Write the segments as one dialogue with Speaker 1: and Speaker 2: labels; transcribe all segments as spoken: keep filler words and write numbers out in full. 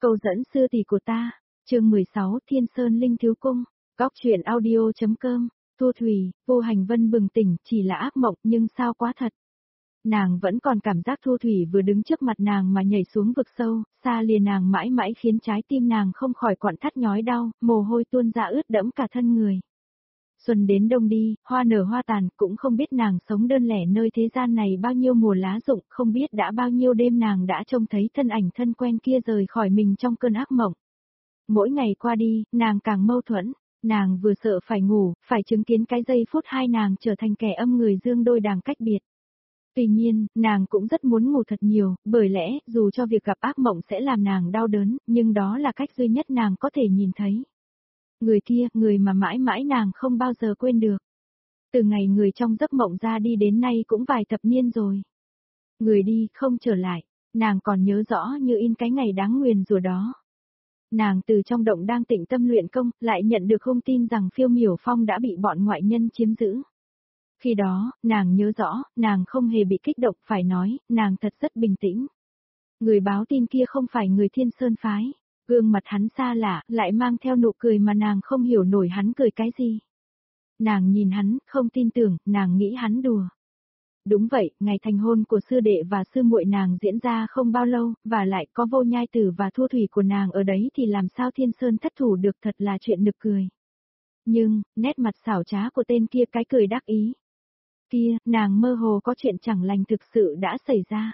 Speaker 1: Câu dẫn sư tỷ của ta, chương mười sáu Thiên Sơn Linh Thiếu Cung, góc truyện audio.com, Thu Thủy, Vô Hành Vân bừng tỉnh chỉ là ác mộng nhưng sao quá thật. Nàng vẫn còn cảm giác Thu Thủy vừa đứng trước mặt nàng mà nhảy xuống vực sâu, xa lìa nàng mãi mãi khiến trái tim nàng không khỏi quặn thắt nhói đau, mồ hôi tuôn ra ướt đẫm cả thân người. Xuân đến đông đi, hoa nở hoa tàn, cũng không biết nàng sống đơn lẻ nơi thế gian này bao nhiêu mùa lá rụng, không biết đã bao nhiêu đêm nàng đã trông thấy thân ảnh thân quen kia rời khỏi mình trong cơn ác mộng. Mỗi ngày qua đi, nàng càng mâu thuẫn, nàng vừa sợ phải ngủ, phải chứng kiến cái giây phút hai nàng trở thành kẻ âm người dương đôi đàng cách biệt. Tuy nhiên, nàng cũng rất muốn ngủ thật nhiều, bởi lẽ, dù cho việc gặp ác mộng sẽ làm nàng đau đớn, nhưng đó là cách duy nhất nàng có thể nhìn thấy. Người kia, người mà mãi mãi nàng không bao giờ quên được. Từ ngày người trong giấc mộng ra đi đến nay cũng vài thập niên rồi. Người đi, không trở lại, nàng còn nhớ rõ như in cái ngày đáng nguyền rủa đó. Nàng từ trong động đang tĩnh tâm luyện công, lại nhận được thông tin rằng Phiêu Miểu Phong đã bị bọn ngoại nhân chiếm giữ. Khi đó, nàng nhớ rõ, nàng không hề bị kích động, phải nói, nàng thật rất bình tĩnh. Người báo tin kia không phải người Thiên Sơn phái. Gương mặt hắn xa lạ, lại mang theo nụ cười mà nàng không hiểu nổi hắn cười cái gì. Nàng nhìn hắn, không tin tưởng, nàng nghĩ hắn đùa. Đúng vậy, ngày thành hôn của sư đệ và sư muội nàng diễn ra không bao lâu, và lại có Vô Nhai Tử và Thu Thủy của nàng ở đấy thì làm sao Thiên Sơn thất thủ được, thật là chuyện nực cười. Nhưng, nét mặt xảo trá của tên kia cái cười đắc ý. Kia, nàng mơ hồ có chuyện chẳng lành thực sự đã xảy ra.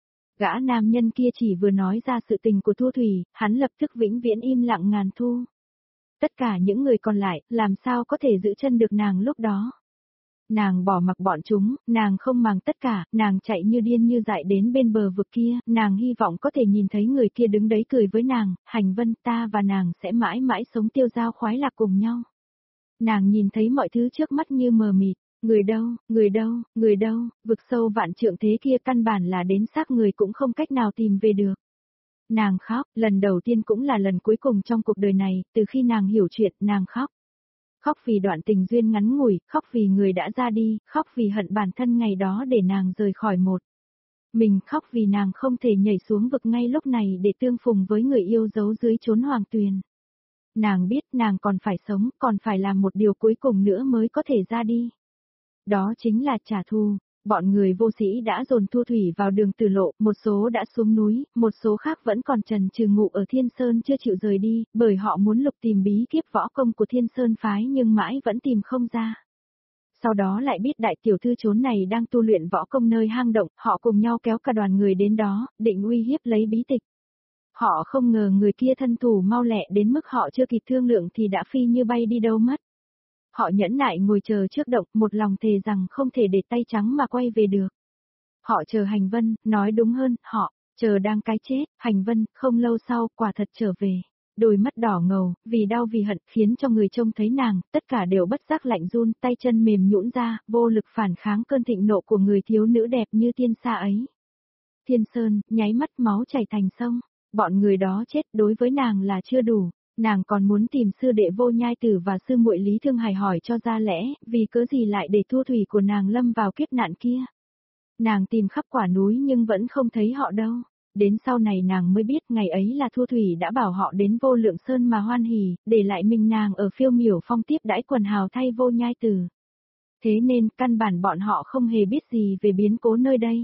Speaker 1: Gã nam nhân kia chỉ vừa nói ra sự tình của Thu Thủy, hắn lập tức vĩnh viễn im lặng ngàn thu. Tất cả những người còn lại, làm sao có thể giữ chân được nàng lúc đó. Nàng bỏ mặc bọn chúng, nàng không màng tất cả, nàng chạy như điên như dại đến bên bờ vực kia, nàng hy vọng có thể nhìn thấy người kia đứng đấy cười với nàng, Hành Vân, ta và nàng sẽ mãi mãi sống tiêu dao khoái lạc cùng nhau. Nàng nhìn thấy mọi thứ trước mắt như mờ mịt. Người đâu, người đâu, người đâu, vực sâu vạn trượng thế kia căn bản là đến xác người cũng không cách nào tìm về được. Nàng khóc, lần đầu tiên cũng là lần cuối cùng trong cuộc đời này, từ khi nàng hiểu chuyện, nàng khóc. Khóc vì đoạn tình duyên ngắn ngủi, khóc vì người đã ra đi, khóc vì hận bản thân ngày đó để nàng rời khỏi một. Mình khóc vì nàng không thể nhảy xuống vực ngay lúc này để tương phùng với người yêu giấu dưới chốn hoàng tuyền. Nàng biết nàng còn phải sống, còn phải làm một điều cuối cùng nữa mới có thể ra đi. Đó chính là trả thù. Bọn người vô sĩ đã dồn Thu Thủy vào đường tử lộ, một số đã xuống núi, một số khác vẫn còn trần trừ ngụ ở Thiên Sơn chưa chịu rời đi, bởi họ muốn lục tìm bí kíp võ công của Thiên Sơn phái nhưng mãi vẫn tìm không ra. Sau đó lại biết đại tiểu thư chốn này đang tu luyện võ công nơi hang động, họ cùng nhau kéo cả đoàn người đến đó, định uy hiếp lấy bí tịch. Họ không ngờ người kia thân thủ mau lẹ đến mức họ chưa kịp thương lượng thì đã phi như bay đi đâu mất. Họ nhẫn nại ngồi chờ trước động, một lòng thề rằng không thể để tay trắng mà quay về được. Họ chờ Hành Vân, nói đúng hơn, họ, chờ đang cái chết, Hành Vân, không lâu sau, quả thật trở về. Đôi mắt đỏ ngầu, vì đau vì hận, khiến cho người trông thấy nàng, tất cả đều bất giác lạnh run, tay chân mềm nhũn ra, vô lực phản kháng cơn thịnh nộ của người thiếu nữ đẹp như tiên sa ấy. Thiên Sơn, nháy mắt máu chảy thành sông, bọn người đó chết đối với nàng là chưa đủ. Nàng còn muốn tìm sư đệ Vô Nhai Tử và sư muội Lý Thương Hải hỏi cho ra lẽ, vì cớ gì lại để Thu Thủy của nàng lâm vào kiếp nạn kia. Nàng tìm khắp quả núi nhưng vẫn không thấy họ đâu. Đến sau này nàng mới biết ngày ấy là Thu Thủy đã bảo họ đến Vô Lượng Sơn mà hoan hỉ, để lại mình nàng ở Phiêu Miểu Phong tiếp đãi quần hào thay Vô Nhai Tử. Thế nên, căn bản bọn họ không hề biết gì về biến cố nơi đây.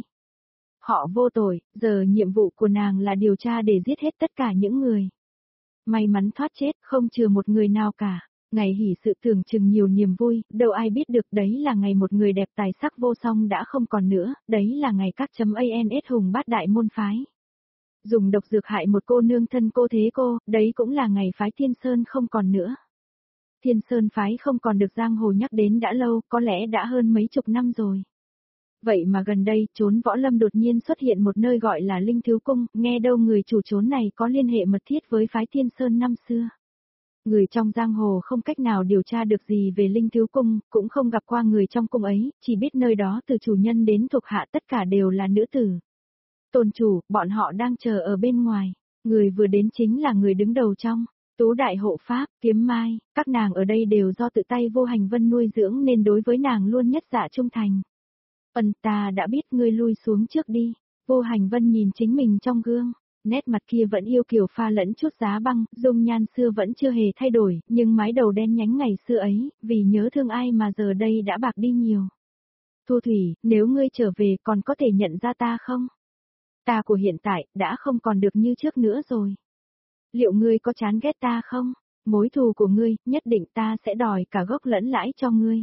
Speaker 1: Họ vô tội, giờ nhiệm vụ của nàng là điều tra để giết hết tất cả những người. May mắn thoát chết, không chừa một người nào cả. Ngày hỉ sự tưởng chừng nhiều niềm vui, đâu ai biết được đấy là ngày một người đẹp tài sắc vô song đã không còn nữa, đấy là ngày các chấm ans hùng bát đại môn phái. Dùng độc dược hại một cô nương thân cô thế cô, đấy cũng là ngày phái Thiên Sơn không còn nữa. Thiên Sơn phái không còn được giang hồ nhắc đến đã lâu, có lẽ đã hơn mấy chục năm rồi. Vậy mà gần đây, chốn võ lâm đột nhiên xuất hiện một nơi gọi là Linh Thiếu Cung, nghe đâu người chủ chốn này có liên hệ mật thiết với phái Thiên Sơn năm xưa. Người trong giang hồ không cách nào điều tra được gì về Linh Thiếu Cung, cũng không gặp qua người trong cung ấy, chỉ biết nơi đó từ chủ nhân đến thuộc hạ tất cả đều là nữ tử. Tôn chủ, bọn họ đang chờ ở bên ngoài, người vừa đến chính là người đứng đầu trong. Tú Đại Hộ Pháp, Kiếm Mai, các nàng ở đây đều do tự tay Vô Hành Vân nuôi dưỡng nên đối với nàng luôn nhất dạ trung thành. Ân ta đã biết, ngươi lui xuống trước đi. Vô Hành Vân nhìn chính mình trong gương, Nét mặt kia vẫn yêu kiều pha lẫn chút giá băng, dung nhan xưa vẫn chưa hề thay đổi, nhưng mái đầu đen nhánh ngày xưa ấy, vì nhớ thương ai mà giờ đây đã bạc đi nhiều. Thu Thủy, nếu ngươi trở về còn có thể nhận ra ta không? Ta của hiện tại, đã không còn được như trước nữa rồi. Liệu ngươi có chán ghét ta không? Mối thù của ngươi, nhất định ta sẽ đòi cả gốc lẫn lãi cho ngươi.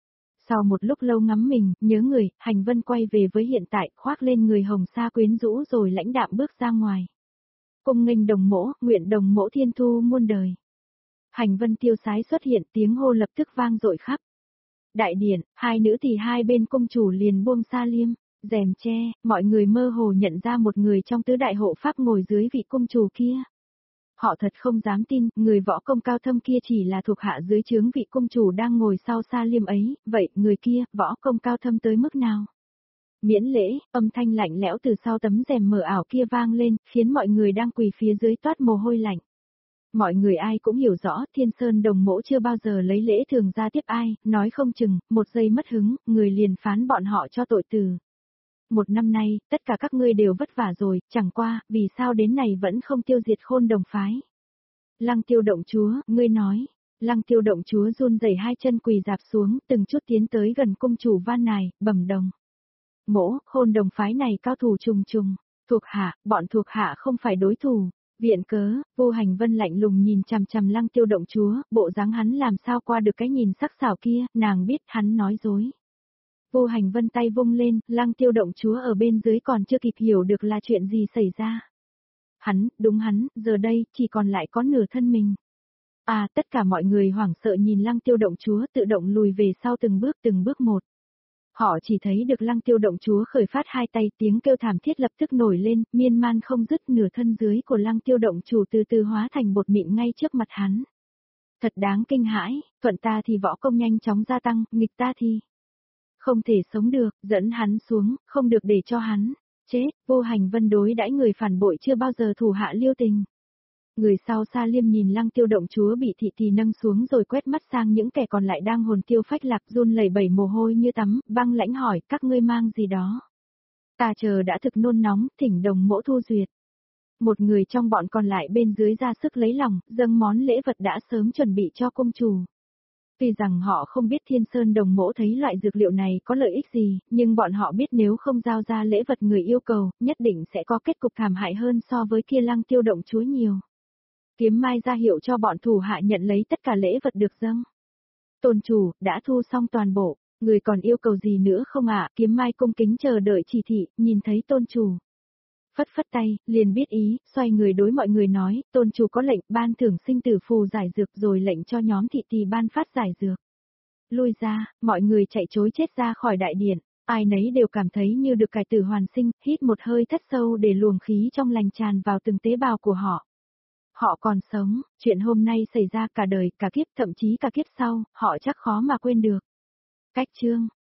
Speaker 1: Sau một lúc lâu ngắm mình, nhớ người, Hành Vân quay về với hiện tại, khoác lên người hồng sa quyến rũ rồi lãnh đạm bước ra ngoài. Cung nghênh đồng mỗ, nguyện đồng mỗ thiên thu muôn đời. Hành Vân tiêu sái xuất hiện, tiếng hô lập tức vang dội khắp đại điện, hai nữ thì hai bên cung chủ liền buông sa liêm, rèm che, mọi người mơ hồ nhận ra một người trong tứ đại hộ pháp ngồi dưới vị cung chủ kia. Họ thật không dám tin, người võ công cao thâm kia chỉ là thuộc hạ dưới trướng vị cung chủ đang ngồi sau sa liêm ấy, vậy người kia, võ công cao thâm tới mức nào? Miễn lễ, âm thanh lạnh lẽo từ sau tấm rèm mờ ảo kia vang lên, khiến mọi người đang quỳ phía dưới toát mồ hôi lạnh. Mọi người ai cũng hiểu rõ, Thiên Sơn Đồng Mỗ chưa bao giờ lấy lễ thường ra tiếp ai, nói không chừng, một giây mất hứng, người liền phán bọn họ cho tội tử. Một năm nay, tất cả các ngươi đều vất vả rồi, chẳng qua, vì sao đến này vẫn không tiêu diệt Khôn Đồng phái. Lăng Tiêu động chúa, ngươi nói. Lăng Tiêu động chúa run rẩy hai chân quỳ dạp xuống, từng chút tiến tới gần cung chủ van nài, bẩm đồng. Mỗ, Khôn Đồng phái này cao thủ trùng trùng, thuộc hạ, bọn thuộc hạ không phải đối thủ. Viện cớ, Vô Hành Vân lạnh lùng nhìn chằm chằm Lăng Tiêu động chúa, bộ dáng hắn làm sao qua được cái nhìn sắc sảo kia, nàng biết hắn nói dối. Vô Hành Vân tay vung lên, Lăng Tiêu động chúa ở bên dưới còn chưa kịp hiểu được là chuyện gì xảy ra. Hắn, đúng hắn, giờ đây, chỉ còn lại có nửa thân mình. À, tất cả mọi người hoảng sợ nhìn Lăng Tiêu động chúa tự động lùi về sau từng bước từng bước một. Họ chỉ thấy được Lăng Tiêu động chúa khởi phát hai tay, tiếng kêu thảm thiết lập tức nổi lên, miên man không dứt, nửa thân dưới của Lăng Tiêu động chủ từ từ hóa thành bột mịn ngay trước mặt hắn. Thật đáng kinh hãi, thuận ta thì võ công nhanh chóng gia tăng, nghịch ta thì không thể sống được, dẫn hắn xuống, không được để cho hắn chết. Vô Hành Vân đối đãi người phản bội chưa bao giờ thủ hạ lưu tình. Người sau Sa Liêm nhìn Lăng Tiêu động chúa bị thị thì nâng xuống rồi quét mắt sang những kẻ còn lại đang hồn tiêu phách lạc, run lẩy bẩy mồ hôi như tắm, băng lãnh hỏi, các ngươi mang gì đó? Ta chờ đã thực nôn nóng, thỉnh đồng mỗ thu duyệt. Một người trong bọn còn lại bên dưới ra sức lấy lòng, dâng món lễ vật đã sớm chuẩn bị cho công chủ. Tuy rằng họ không biết Thiên Sơn Đồng Mỗ thấy loại dược liệu này có lợi ích gì, nhưng bọn họ biết nếu không giao ra lễ vật người yêu cầu, nhất định sẽ có kết cục thảm hại hơn so với kia Lăng Tiêu động chúa nhiều. Kiếm Mai ra hiệu cho bọn thủ hạ nhận lấy tất cả lễ vật được dâng. Tôn chủ, đã thu xong toàn bộ, người còn yêu cầu gì nữa không ạ? Kiếm Mai cung kính chờ đợi chỉ thị, nhìn thấy tôn chủ. Phất phất tay, liền biết ý, xoay người đối mọi người nói, tôn chủ có lệnh ban thưởng sinh tử phù giải dược rồi lệnh cho nhóm thị tỳ ban phát giải dược. Lui ra, mọi người chạy trối chết ra khỏi đại điện, ai nấy đều cảm thấy như được cải tử hoàn sinh, hít một hơi thất sâu để luồng khí trong lành tràn vào từng tế bào của họ. Họ còn sống, chuyện hôm nay xảy ra cả đời, cả kiếp, thậm chí cả kiếp sau, họ chắc khó mà quên được. Cách chương